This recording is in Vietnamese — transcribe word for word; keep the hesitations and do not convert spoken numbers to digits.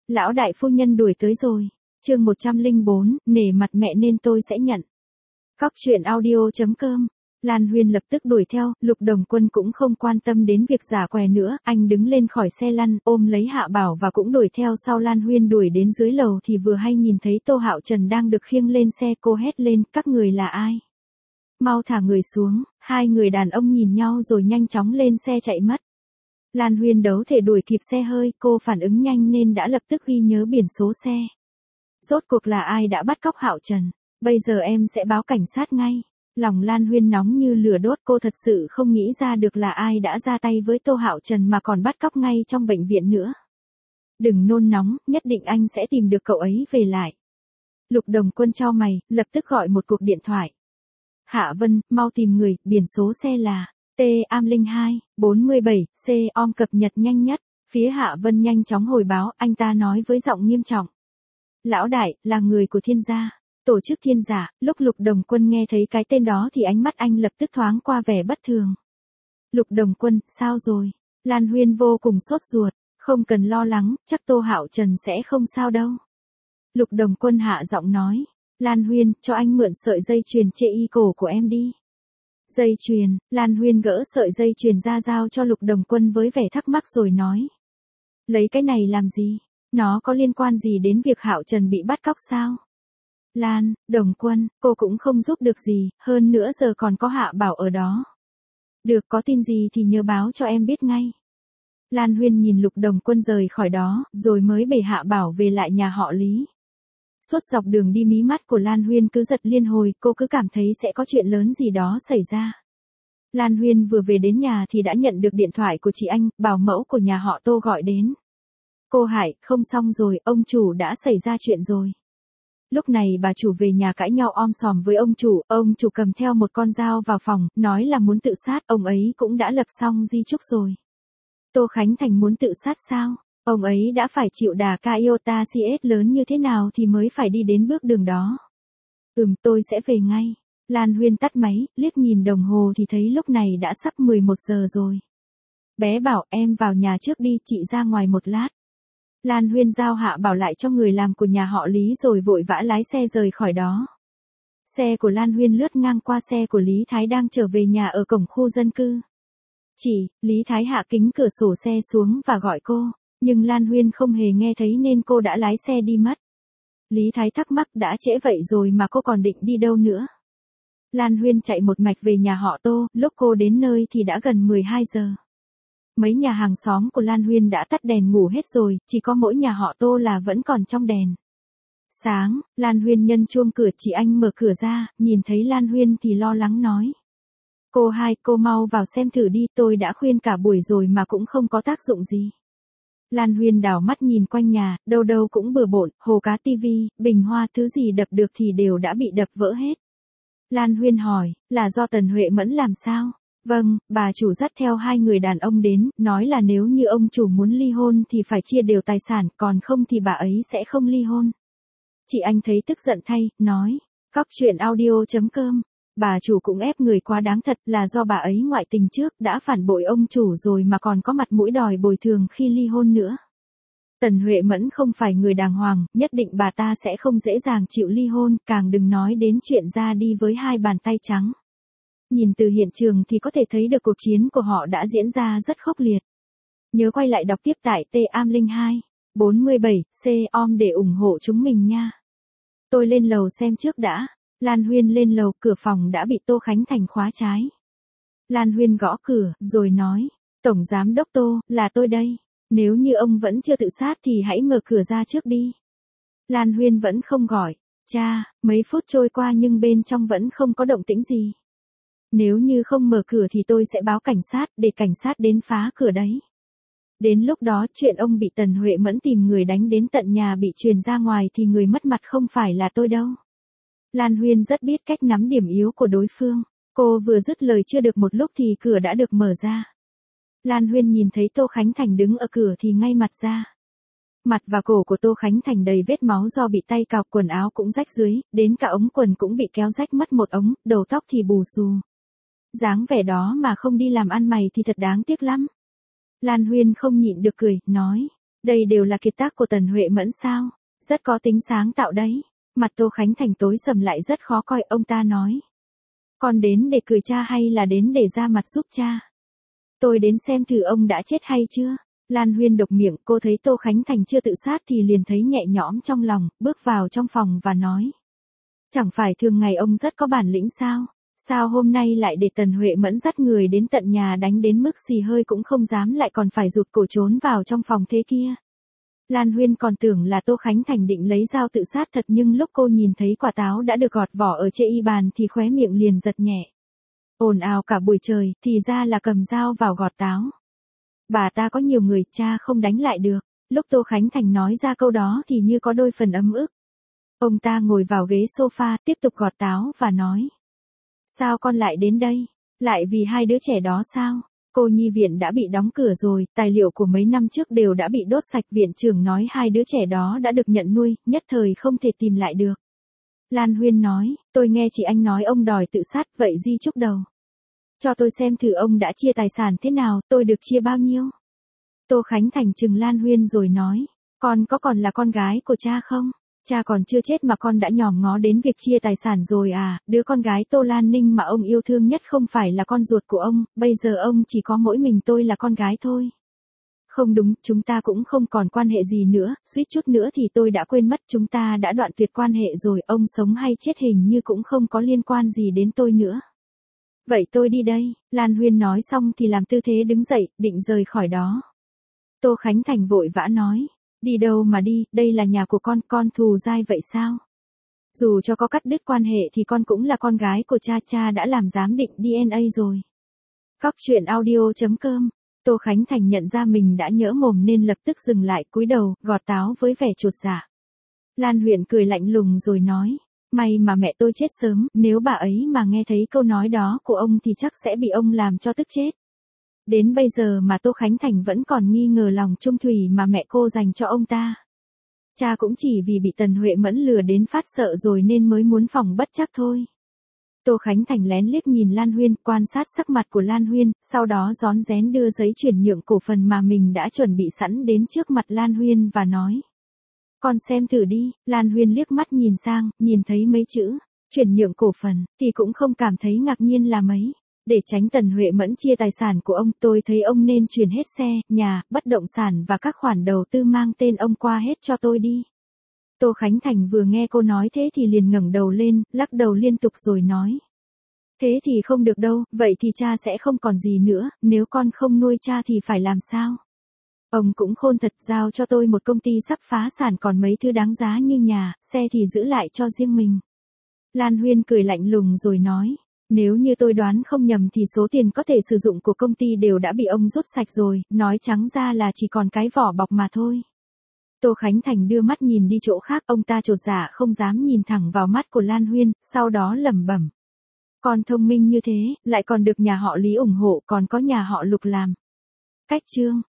Lão đại phu nhân đuổi tới rồi. Chương một trăm lẻ bốn, nể mặt mẹ nên tôi sẽ nhận. Cóc truyện audio chấm com. Lan Huyên lập tức đuổi theo, Lục Đồng Quân cũng không quan tâm đến việc giả què nữa, anh đứng lên khỏi xe lăn, ôm lấy Hạ Bảo và cũng đuổi theo sau Lan Huyên. Đuổi đến dưới lầu thì vừa hay nhìn thấy Tô Hạo Trần đang được khiêng lên xe. Cô hét lên, các người là ai? Mau thả người xuống. Hai người đàn ông nhìn nhau rồi nhanh chóng lên xe chạy mất. Lan Huyên đấu thể đuổi kịp xe hơi, cô phản ứng nhanh nên đã lập tức ghi nhớ biển số xe. Rốt cuộc là ai đã bắt cóc Hạo Trần? Bây giờ em sẽ báo cảnh sát ngay. Lòng Lan Huyên nóng như lửa đốt, cô thật sự không nghĩ ra được là ai đã ra tay với Tô Hạo Trần mà còn bắt cóc ngay trong bệnh viện nữa. Đừng nôn nóng, nhất định anh sẽ tìm được cậu ấy về lại. Lục Đồng Quân chau mày, lập tức gọi một cuộc điện thoại. Hạ Vân, mau tìm người, biển số xe là T A M linh hai, bốn mươi bảy, C O M cập nhật nhanh nhất. Phía Hạ Vân nhanh chóng hồi báo, anh ta nói với giọng nghiêm trọng. Lão đại, là người của Thiên gia. Tổ chức Thiên Giả. Lúc Lục Đồng Quân nghe thấy cái tên đó thì ánh mắt anh lập tức thoáng qua vẻ bất thường. Lục Đồng Quân, sao rồi? Lan Huyên vô cùng sốt ruột. Không cần lo lắng, chắc Tô Hạo Trần sẽ không sao đâu. Lục Đồng Quân hạ giọng nói. Lan Huyên, cho anh mượn sợi dây chuyền chê y cổ của em đi. Dây chuyền. Lan Huyên gỡ sợi dây chuyền ra giao cho Lục Đồng Quân với vẻ thắc mắc rồi nói. Lấy cái này làm gì? Nó có liên quan gì đến việc Hạo Trần bị bắt cóc sao? Lan, Đồng Quân, cô cũng không giúp được gì, hơn nữa giờ còn có Hạ Bảo ở đó. Được, có tin gì thì nhớ báo cho em biết ngay. Lan Huyên nhìn Lục Đồng Quân rời khỏi đó, rồi mới bể Hạ Bảo về lại nhà họ Lý. Suốt dọc đường đi mí mắt của Lan Huyên cứ giật liên hồi, cô cứ cảm thấy sẽ có chuyện lớn gì đó xảy ra. Lan Huyên vừa về đến nhà thì đã nhận được điện thoại của chị Anh, bảo mẫu của nhà họ Tô gọi đến. Cô Hải, không xong rồi, ông chủ đã xảy ra chuyện rồi. Lúc này bà chủ về nhà cãi nhau om sòm với ông chủ, ông chủ cầm theo một con dao vào phòng, nói là muốn tự sát, ông ấy cũng đã lập xong di chúc rồi. Tô Khánh Thành muốn tự sát sao? Ông ấy đã phải chịu đà Iota xê ét lớn như thế nào thì mới phải đi đến bước đường đó. Ừm, tôi sẽ về ngay. Lan Huyên tắt máy, liếc nhìn đồng hồ thì thấy lúc này đã sắp mười một giờ rồi. Bé bảo em vào nhà trước đi, chị ra ngoài một lát. Lan Huyên giao Hạ Bảo lại cho người làm của nhà họ Lý rồi vội vã lái xe rời khỏi đó. Xe của Lan Huyên lướt ngang qua xe của Lý Thái đang trở về nhà ở cổng khu dân cư. Chị, Lý Thái hạ kính cửa sổ xe xuống và gọi cô, nhưng Lan Huyên không hề nghe thấy nên cô đã lái xe đi mất. Lý Thái thắc mắc đã trễ vậy rồi mà cô còn định đi đâu nữa. Lan Huyên chạy một mạch về nhà họ Tô, lúc cô đến nơi thì đã gần mười hai giờ. Mấy nhà hàng xóm của Lan Huyên đã tắt đèn ngủ hết rồi, chỉ có mỗi nhà họ Tô là vẫn còn trong đèn. Sáng, Lan Huyên nhân chuông cửa, chị Anh mở cửa ra, nhìn thấy Lan Huyên thì lo lắng nói. Cô hai, cô mau vào xem thử đi, tôi đã khuyên cả buổi rồi mà cũng không có tác dụng gì. Lan Huyên đảo mắt nhìn quanh nhà, đâu đâu cũng bừa bộn, hồ cá tivi, bình hoa, thứ gì đập được thì đều đã bị đập vỡ hết. Lan Huyên hỏi, là do Tần Huệ Mẫn làm sao? Vâng, bà chủ dắt theo hai người đàn ông đến, nói là nếu như ông chủ muốn ly hôn thì phải chia đều tài sản, còn không thì bà ấy sẽ không ly hôn. Chị Anh thấy tức giận thay, nói, cóc truyện audio chấm com, bà chủ cũng ép người quá đáng thật, là do bà ấy ngoại tình trước, đã phản bội ông chủ rồi mà còn có mặt mũi đòi bồi thường khi ly hôn nữa. Tần Huệ Mẫn không phải người đàng hoàng, nhất định bà ta sẽ không dễ dàng chịu ly hôn, càng đừng nói đến chuyện ra đi với hai bàn tay trắng. Nhìn từ hiện trường thì có thể thấy được cuộc chiến của họ đã diễn ra rất khốc liệt. Nhớ quay lại đọc tiếp tại T A M linh hai, bốn mươi bảy, C O M để ủng hộ chúng mình nha. Tôi lên lầu xem trước đã. Lan Huyên lên lầu, cửa phòng đã bị Tô Khánh Thành khóa trái. Lan Huyên gõ cửa, rồi nói, Tổng Giám Đốc Tô, là tôi đây. Nếu như ông vẫn chưa tự sát thì hãy mở cửa ra trước đi. Lan Huyên vẫn không gọi. Cha, mấy phút trôi qua nhưng bên trong vẫn không có động tĩnh gì. Nếu như không mở cửa thì tôi sẽ báo cảnh sát, để cảnh sát đến phá cửa đấy. Đến lúc đó chuyện ông bị Tần Huệ Mẫn tìm người đánh đến tận nhà bị truyền ra ngoài thì người mất mặt không phải là tôi đâu. Lan Huyên rất biết cách nắm điểm yếu của đối phương. Cô vừa dứt lời chưa được một lúc thì cửa đã được mở ra. Lan Huyên nhìn thấy Tô Khánh Thành đứng ở cửa thì ngay mặt ra. Mặt và cổ của Tô Khánh Thành đầy vết máu do bị tay cào, quần áo cũng rách dưới, đến cả ống quần cũng bị kéo rách mất một ống, đầu tóc thì bù xù. Dáng vẻ đó mà không đi làm ăn mày thì thật đáng tiếc lắm. Lan Huyên không nhịn được cười, nói, Đây đều là kiệt tác của Tần Huệ Mẫn sao? Rất có tính sáng tạo đấy. Mặt Tô Khánh Thành tối sầm lại rất khó coi, ông ta nói. Con đến để cười cha hay là đến để ra mặt giúp cha? Tôi đến xem thử ông đã chết hay chưa? Lan Huyên độc miệng, cô thấy Tô Khánh Thành chưa tự sát thì liền thấy nhẹ nhõm trong lòng, bước vào trong phòng và nói. Chẳng phải thường ngày ông rất có bản lĩnh sao? Sao hôm nay lại để Tần Huệ Mẫn dắt người đến tận nhà đánh đến mức xì hơi cũng không dám, lại còn phải rụt cổ trốn vào trong phòng thế kia? Lan Huyên còn tưởng là Tô Khánh Thành định lấy dao tự sát thật, nhưng lúc cô nhìn thấy quả táo đã được gọt vỏ ở trên y bàn thì khóe miệng liền giật nhẹ. Ồn ào cả buổi trời, thì ra là cầm dao vào gọt táo. Bà ta có nhiều người, cha không đánh lại được. Lúc Tô Khánh Thành nói ra câu đó thì như có đôi phần ấm ức. Ông ta ngồi vào ghế sofa, tiếp tục gọt táo và nói. Sao con lại đến đây? Lại vì hai đứa trẻ đó sao? Cô nhi viện đã bị đóng cửa rồi, tài liệu của mấy năm trước đều đã bị đốt sạch, viện trưởng nói hai đứa trẻ đó đã được nhận nuôi, nhất thời không thể tìm lại được. Lan Huyên nói, tôi nghe chị anh nói ông đòi tự sát, vậy di chúc đầu. Cho tôi xem thử ông đã chia tài sản thế nào, tôi được chia bao nhiêu? Tô Khánh Thành trừng Lan Huyên rồi nói, con có còn là con gái của cha không? Cha còn chưa chết mà con đã nhòm ngó đến việc chia tài sản rồi à? Đứa con gái Tô Lan Ninh mà ông yêu thương nhất không phải là con ruột của ông, bây giờ ông chỉ có mỗi mình tôi là con gái thôi. Không đúng, chúng ta cũng không còn quan hệ gì nữa, suýt chút nữa thì tôi đã quên mất, chúng ta đã đoạn tuyệt quan hệ rồi, ông sống hay chết hình như cũng không có liên quan gì đến tôi nữa. Vậy tôi đi đây. Lan Huyên nói xong thì làm tư thế đứng dậy, định rời khỏi đó. Tô Khánh Thành vội vã nói. Đi đâu mà đi, đây là nhà của con, con thù dai vậy sao? Dù cho có cắt đứt quan hệ thì con cũng là con gái của cha, cha đã làm giám định đê en a rồi. Cóc truyện audio chấm com. Tô Khánh Thành nhận ra mình đã nhỡ mồm nên lập tức dừng lại, cúi đầu, gọt táo với vẻ chột dạ. Lan Huyên cười lạnh lùng rồi nói. May mà mẹ tôi chết sớm, nếu bà ấy mà nghe thấy câu nói đó của ông thì chắc sẽ bị ông làm cho tức chết. Đến bây giờ mà Tô Khánh Thành vẫn còn nghi ngờ lòng trung thủy mà mẹ cô dành cho ông ta. Cha cũng chỉ vì bị Tần Huệ Mẫn lừa đến phát sợ rồi nên mới muốn phòng bất trắc thôi. Tô Khánh Thành lén liếc nhìn Lan Huyên, quan sát sắc mặt của Lan Huyên, sau đó rón rén đưa giấy chuyển nhượng cổ phần mà mình đã chuẩn bị sẵn đến trước mặt Lan Huyên và nói. Con xem thử đi. Lan Huyên liếc mắt nhìn sang, nhìn thấy mấy chữ chuyển nhượng cổ phần thì cũng không cảm thấy ngạc nhiên là mấy. Để tránh Tần Huệ Mẫn chia tài sản của ông, tôi thấy ông nên chuyển hết xe, nhà, bất động sản và các khoản đầu tư mang tên ông qua hết cho tôi đi. Tô Khánh Thành vừa nghe cô nói thế thì liền ngẩng đầu lên, lắc đầu liên tục rồi nói. Thế thì không được đâu, vậy thì cha sẽ không còn gì nữa, nếu con không nuôi cha thì phải làm sao? Ông cũng khôn thật, giao cho tôi một công ty sắp phá sản, còn mấy thứ đáng giá như nhà, xe thì giữ lại cho riêng mình. Lan Huyên cười lạnh lùng rồi nói. Nếu như tôi đoán không nhầm thì số tiền có thể sử dụng của công ty đều đã bị ông rút sạch rồi, nói trắng ra là chỉ còn cái vỏ bọc mà thôi. Tô Khánh Thành đưa mắt nhìn đi chỗ khác, ông ta chột dạ không dám nhìn thẳng vào mắt của Lan Huyên, sau đó lẩm bẩm. Con thông minh như thế, lại còn được nhà họ Lý ủng hộ, còn có nhà họ Lục làm cách chương.